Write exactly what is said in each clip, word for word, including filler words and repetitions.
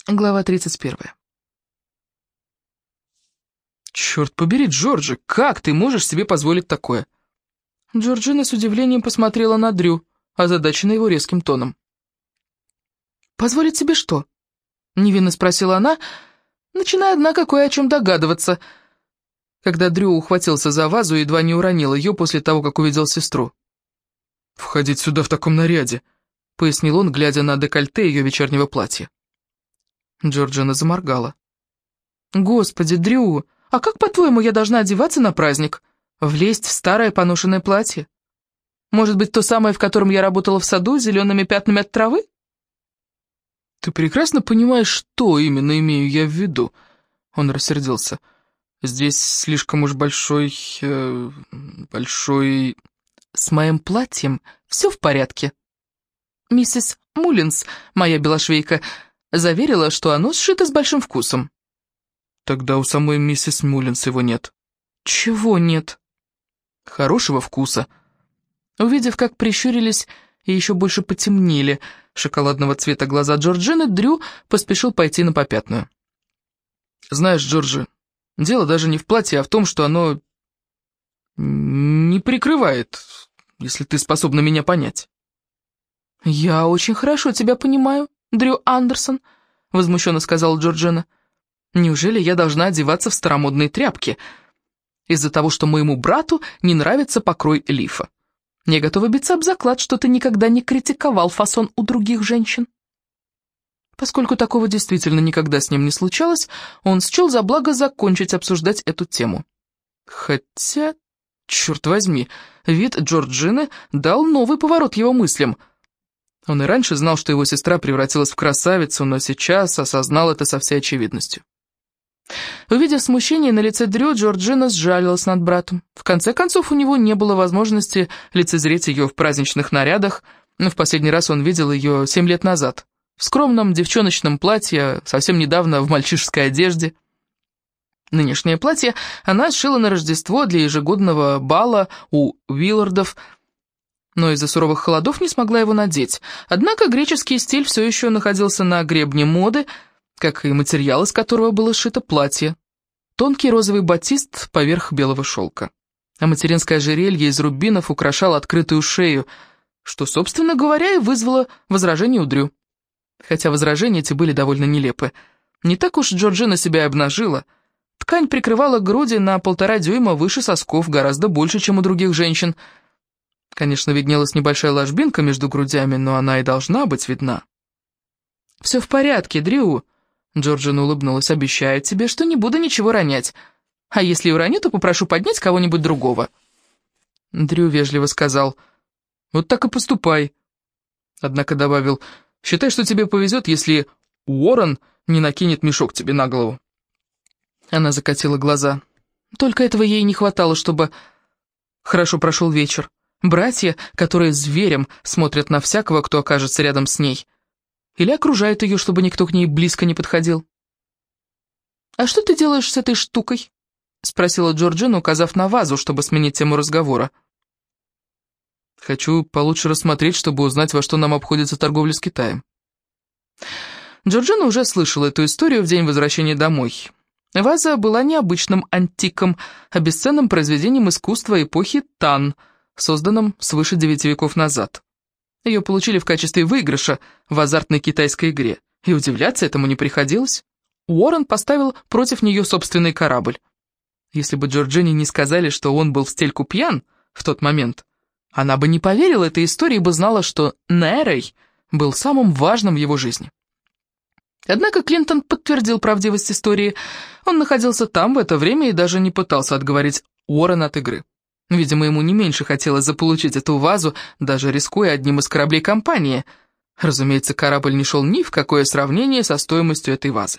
Глава тридцать первая. «Черт побери, Джорджи, как ты можешь себе позволить такое?» Джорджина с удивлением посмотрела на Дрю, озадаченная его резким тоном. «Позволить себе что?» — невинно спросила она, начиная, однако, кое о чем догадываться, когда Дрю ухватился за вазу и едва не уронил ее после того, как увидел сестру. «Входить сюда в таком наряде», — пояснил он, глядя на декольте ее вечернего платья. Джорджина заморгала. «Господи, Дрю, а как, по-твоему, я должна одеваться на праздник? Влезть в старое поношенное платье? Может быть, то самое, в котором я работала в саду, с зелеными пятнами от травы?» «Ты прекрасно понимаешь, что именно имею я в виду», — он рассердился. «Здесь слишком уж большой... Э, большой...» «С моим платьем все в порядке. Миссис Муллинс, моя белошвейка, заверила, что оно сшито с большим вкусом». «Тогда у самой миссис Муллинс его нет». «Чего нет?» «Хорошего вкуса». Увидев, как прищурились и еще больше потемнели шоколадного цвета глаза Джорджины, Дрю поспешил пойти на попятную. «Знаешь, Джорджи, дело даже не в платье, а в том, что оно не прикрывает, если ты способна меня понять». «Я очень хорошо тебя понимаю, Дрю Андерсон», — возмущенно сказала Джорджина. «Неужели я должна одеваться в старомодные тряпки из-за того, что моему брату не нравится покрой лифа? Я готова биться об заклад, что ты никогда не критиковал фасон у других женщин». Поскольку такого действительно никогда с ним не случалось, он счел за благо закончить обсуждать эту тему. Хотя, черт возьми, вид Джорджины дал новый поворот его мыслям. Он и раньше знал, что его сестра превратилась в красавицу, но сейчас осознал это со всей очевидностью. Увидев смущение на лице Дрю, Джорджина сжалилась над братом. В конце концов, у него не было возможности лицезреть ее в праздничных нарядах, но в последний раз он видел ее семь лет назад, в скромном девчоночном платье, совсем недавно в мальчишеской одежде. Нынешнее платье она сшила на Рождество для ежегодного бала у Уиллардов, но из-за суровых холодов не смогла его надеть. Однако греческий стиль все еще находился на гребне моды, как и материал, из которого было сшито платье. Тонкий розовый батист поверх белого шелка. А материнское ожерелье из рубинов украшало открытую шею, что, собственно говоря, и вызвало возражение у Дрю. Хотя возражения эти были довольно нелепы. Не так уж Джорджина себя и обнажила. Ткань прикрывала груди на полтора дюйма выше сосков, гораздо больше, чем у других женщин. Конечно, виднелась небольшая ложбинка между грудями, но она и должна быть видна. «Все в порядке, Дрю», — Джорджина улыбнулась, — «обещаю тебе, что не буду ничего ронять. А если уроню, то попрошу поднять кого-нибудь другого». Дрю вежливо сказал: «Вот так и поступай». Однако добавил: «Считай, что тебе повезет, если Уоррен не накинет мешок тебе на голову». Она закатила глаза. Только этого ей не хватало, чтобы хорошо прошел вечер. Братья, которые зверем смотрят на всякого, кто окажется рядом с ней. Или окружают ее, чтобы никто к ней близко не подходил. «А что ты делаешь с этой штукой?» — спросила Джорджина, указав на вазу, чтобы сменить тему разговора. «Хочу получше рассмотреть, чтобы узнать, во что нам обходится торговля с Китаем». Джорджина уже слышала эту историю в день возвращения домой. Ваза была необычным антиком, а бесценным произведением искусства эпохи Тан, созданным свыше девяти веков назад. Ее получили в качестве выигрыша в азартной китайской игре, и удивляться этому не приходилось. Уоррен поставил против нее собственный корабль. Если бы Джорджине не сказали, что он был в стельку пьян в тот момент, она бы не поверила этой истории и бы знала, что Нерей был самым важным в его жизни. Однако Клинтон подтвердил правдивость истории. Он находился там в это время и даже не пытался отговорить Уоррена от игры. Видимо, ему не меньше хотелось заполучить эту вазу, даже рискуя одним из кораблей компании. Разумеется, корабль не шел ни в какое сравнение со стоимостью этой вазы.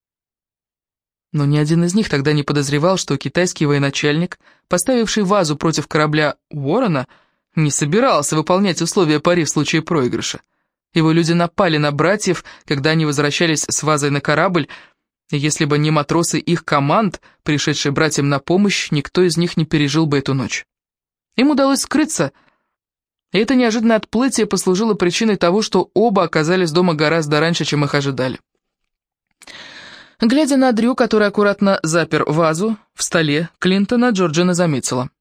Но ни один из них тогда не подозревал, что китайский военачальник, поставивший вазу против корабля Уоррена, не собирался выполнять условия пари в случае проигрыша. Его люди напали на братьев, когда они возвращались с вазой на корабль, и если бы не матросы их команд, пришедшие братьям на помощь, никто из них не пережил бы эту ночь. Им удалось скрыться, и это неожиданное отплытие послужило причиной того, что оба оказались дома гораздо раньше, чем их ожидали. Глядя на Дрю, который аккуратно запер вазу в столе Клинтона, Джорджина заметила.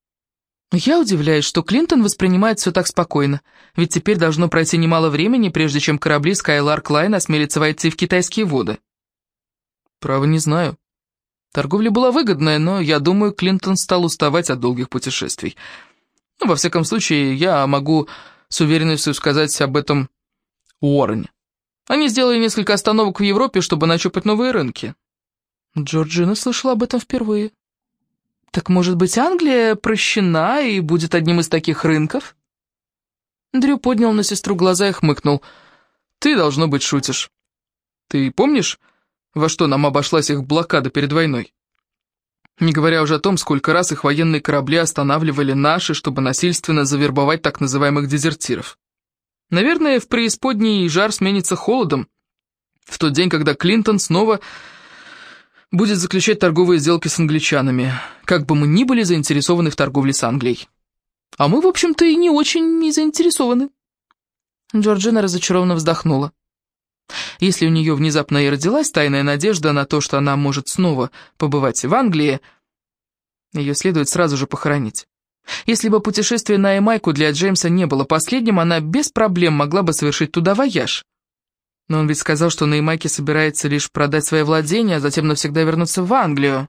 «Я удивляюсь, что Клинтон воспринимает все так спокойно, ведь теперь должно пройти немало времени, прежде чем корабли Skylark Line осмелятся войти в китайские воды». «Право не знаю. Торговля была выгодная, но, я думаю, Клинтон стал уставать от долгих путешествий. Ну, во всяком случае, я могу с уверенностью сказать об этом Уоррене. Они сделали несколько остановок в Европе, чтобы нащупать новые рынки». Джорджина слышала об этом впервые. «Так, может быть, Англия прощена и будет одним из таких рынков?» Дрю поднял на сестру глаза и хмыкнул. «Ты, должно быть, шутишь. Ты помнишь, во что нам обошлась их блокада перед войной? Не говоря уже о том, сколько раз их военные корабли останавливали наши, чтобы насильственно завербовать так называемых дезертиров. Наверное, в преисподней жар сменится холодом, в тот день, когда Клинтон снова будет заключать торговые сделки с англичанами, как бы мы ни были заинтересованы в торговле с Англией. А мы, в общем-то, и не очень не заинтересованы». Джорджина разочарованно вздохнула. Если у нее внезапно и родилась тайная надежда на то, что она может снова побывать в Англии, ее следует сразу же похоронить. Если бы путешествие на Ямайку для Джеймса не было последним, она без проблем могла бы совершить туда вояж. Но он ведь сказал, что на Ямайке собирается лишь продать свои владения, а затем навсегда вернуться в Англию.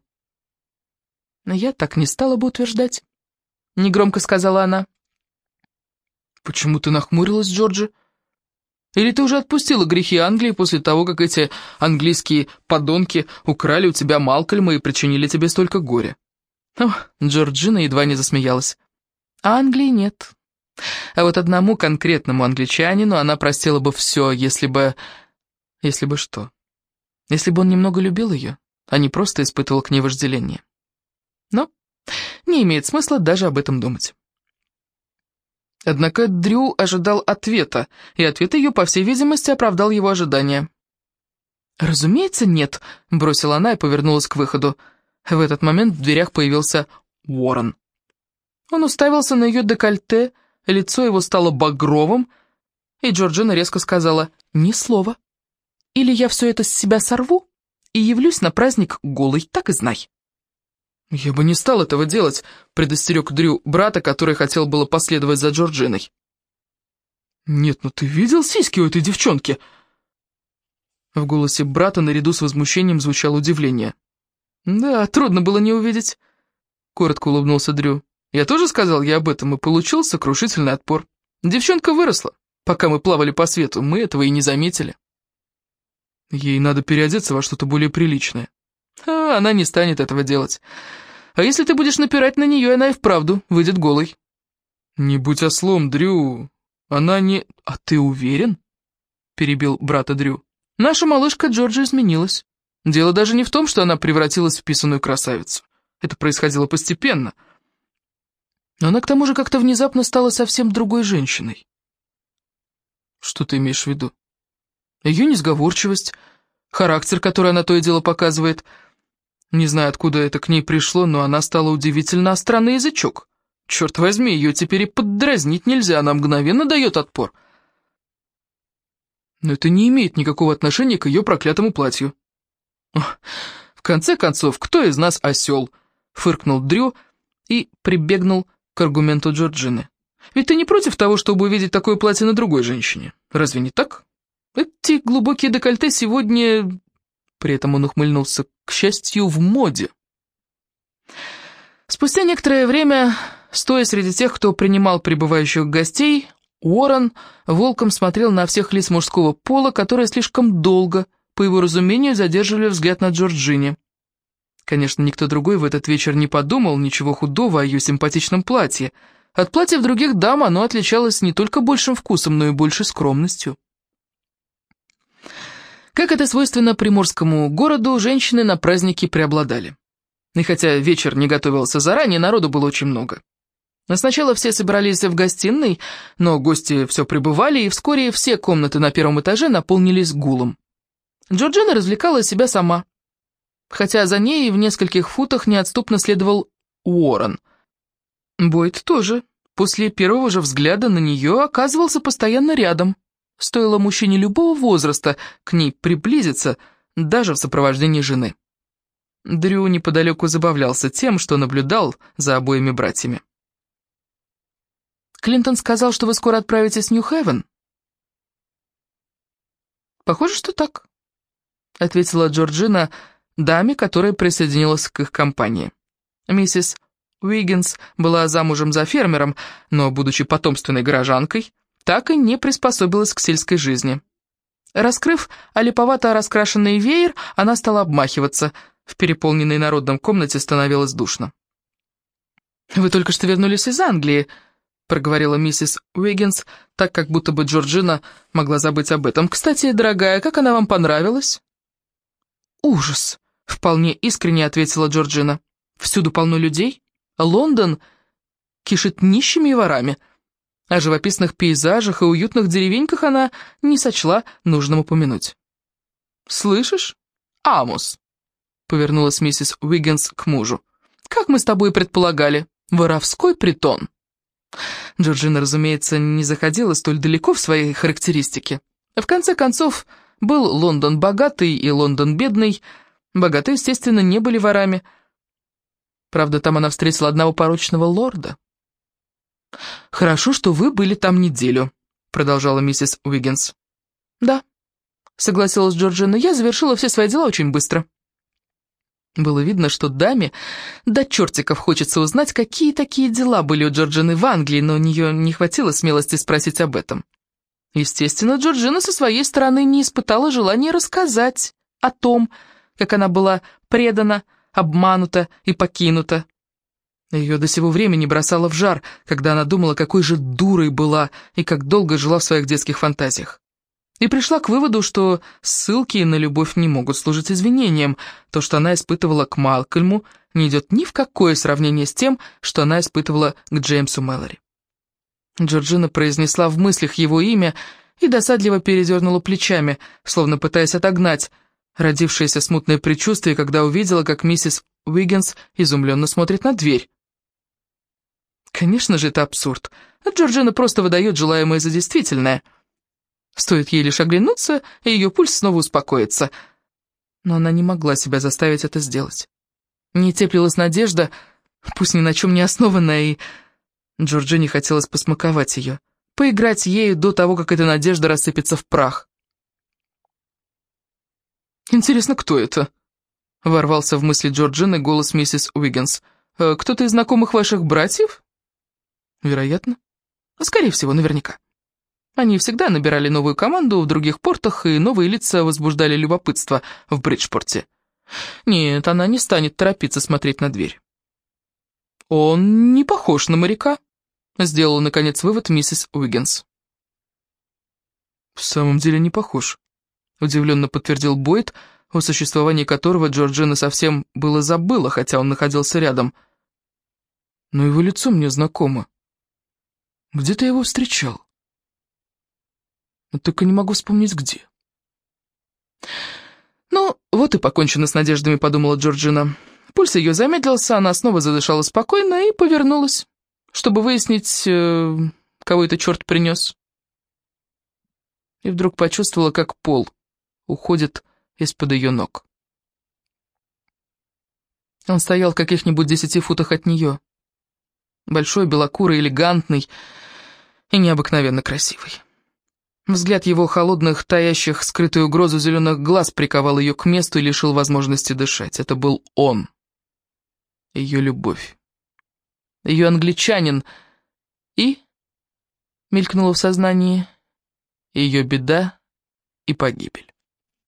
«Но я так не стала бы утверждать», — негромко сказала она. «Почему ты нахмурилась, Джорджи? Или ты уже отпустила грехи Англии после того, как эти английские подонки украли у тебя Малкольма и причинили тебе столько горя?» О, Джорджина едва не засмеялась. «А Англии нет. А вот одному конкретному англичанину она простила бы все, если бы... Если бы что? Если бы он немного любил ее, а не просто испытывал к ней вожделение. Но не имеет смысла даже об этом думать». Однако Дрю ожидал ответа, и ответ ее, по всей видимости, оправдал его ожидания. «Разумеется, нет», — бросила она и повернулась к выходу. В этот момент в дверях появился Уоррен. Он уставился на ее декольте, лицо его стало багровым, и Джорджина резко сказала: «Ни слова. Или я все это с себя сорву и явлюсь на праздник голой, так и знай». «Я бы не стал этого делать», — предостерег Дрю брата, который хотел было последовать за Джорджиной. «Нет, ну ты видел сиськи у этой девчонки?» В голосе брата наряду с возмущением звучало удивление. «Да, трудно было не увидеть», — коротко улыбнулся Дрю. «Я тоже сказал ей об этом и получил сокрушительный отпор. Девчонка выросла. Пока мы плавали по свету, мы этого и не заметили». «Ей надо переодеться во что-то более приличное». «А, она не станет этого делать. А если ты будешь напирать на нее, она и вправду выйдет голой». «Не будь ослом, Дрю. Она не...» «А ты уверен?» — перебил брата Дрю. «Наша малышка Джорджи изменилась. Дело даже не в том, что она превратилась в писаную красавицу. Это происходило постепенно. Но она к тому же как-то внезапно стала совсем другой женщиной». «Что ты имеешь в виду?» «Ее несговорчивость, характер, который она то и дело показывает. Не знаю, откуда это к ней пришло, но она стала удивительно остра на язычок. Черт возьми, ее теперь и поддразнить нельзя, она мгновенно дает отпор. Но это не имеет никакого отношения к ее проклятому платью». «В конце концов, кто из нас осел?» — фыркнул Дрю и прибегнул к аргументу Джорджины. «Ведь ты не против того, чтобы увидеть такое платье на другой женщине? Разве не так? Эти глубокие декольте сегодня...» При этом он ухмыльнулся. «К счастью, в моде». Спустя некоторое время, стоя среди тех, кто принимал прибывающих гостей, Уоррен волком смотрел на всех лиц мужского пола, которые слишком долго, по его разумению, задерживали взгляд на Джорджине. Конечно, никто другой в этот вечер не подумал ничего худого о ее симпатичном платье. От платьев других дам оно отличалось не только большим вкусом, но и большей скромностью. Как это свойственно приморскому городу, женщины на празднике преобладали. И хотя вечер не готовился заранее, народу было очень много. Но сначала все собирались в гостиной, но гости все прибывали, и вскоре все комнаты на первом этаже наполнились гулом. Джорджина развлекала себя сама, хотя за ней в нескольких футах неотступно следовал Уоррен. Бойд тоже, после первого же взгляда на нее, оказывался постоянно рядом. Стоило мужчине любого возраста к ней приблизиться, даже в сопровождении жены. Дрю неподалеку забавлялся тем, что наблюдал за обоими братьями. «Клинтон сказал, что вы скоро отправитесь в Нью-Хевен?» «Похоже, что так», — ответила Джорджина даме, которая присоединилась к их компании. Миссис Уиггинс была замужем за фермером, но, будучи потомственной горожанкой, так и не приспособилась к сельской жизни. Раскрыв олиповато раскрашенный веер, она стала обмахиваться. В переполненной народном комнате становилось душно. «Вы только что вернулись из Англии», — проговорила миссис Уиггинс, так как будто бы Джорджина могла забыть об этом. «Кстати, дорогая, как она вам понравилась?» «Ужас», — вполне искренне ответила Джорджина. «Всюду полно людей. Лондон кишит нищими и ворами. О живописных пейзажах и уютных деревеньках она не сочла нужным упомянуть». «Слышишь, Амос?» — повернулась миссис Уиггинс к мужу. «Как мы с тобой предполагали, воровской притон». Джорджина, разумеется, не заходила столь далеко в своей характеристике. В конце концов, был Лондон богатый и Лондон бедный. Богатые, естественно, не были ворами. Правда, там она встретила одного порочного лорда. «Хорошо, что вы были там неделю», — продолжала миссис Уиггинс. «Да», — согласилась Джорджина, — «я завершила все свои дела очень быстро». Было видно, что даме до чертиков хочется узнать, какие такие дела были у Джорджины в Англии, но у нее не хватило смелости спросить об этом. Естественно, Джорджина со своей стороны не испытала желания рассказать о том, как она была предана, обманута и покинута. Ее до сего времени бросало в жар, когда она думала, какой же дурой была и как долго жила в своих детских фантазиях. И пришла к выводу, что ссылки на любовь не могут служить извинением. То, что она испытывала к Малкольму, не идет ни в какое сравнение с тем, что она испытывала к Джеймсу Мэлори. Джорджина произнесла в мыслях его имя и досадливо передернула плечами, словно пытаясь отогнать родившееся смутное предчувствие, когда увидела, как миссис Уиггинс изумленно смотрит на дверь. Конечно же, это абсурд. Джорджина просто выдает желаемое за действительное. Стоит ей лишь оглянуться, и ее пульс снова успокоится. Но она не могла себя заставить это сделать. Не теплилась надежда, пусть ни на чем не основанная, и Джорджине хотелось посмаковать ее, поиграть ею до того, как эта надежда рассыпется в прах. «Интересно, кто это?» — ворвался в мысли Джорджины голос миссис Уиггинс. «Кто-то из знакомых ваших братьев?» «Вероятно. Скорее всего, наверняка. Они всегда набирали новую команду в других портах, и новые лица возбуждали любопытство в Бриджпорте. Нет, она не станет торопиться смотреть на дверь». «Он не похож на моряка», — сделала, наконец, вывод миссис Уиггинс. «В самом деле не похож», — удивленно подтвердил Бойд, о существовании которого Джорджина совсем было забыла, хотя он находился рядом. «Но его лицо мне знакомо. Где-то я его встречал. Но только не могу вспомнить, где». «Ну, вот и покончено с надеждами», — подумала Джорджина. Пульс ее замедлился, она снова задышала спокойно и повернулась, чтобы выяснить, э, кого это черт принес. И вдруг почувствовала, как пол уходит из-под ее ног. Он стоял в каких-нибудь десяти футах от нее. Большой, белокурый, элегантный и необыкновенно красивый. Взгляд его холодных, таящих скрытую угрозу зеленых глаз приковал ее к месту и лишил возможности дышать. Это был он. Ее любовь. Ее англичанин. И, мелькнуло в сознании, ее беда и погибель.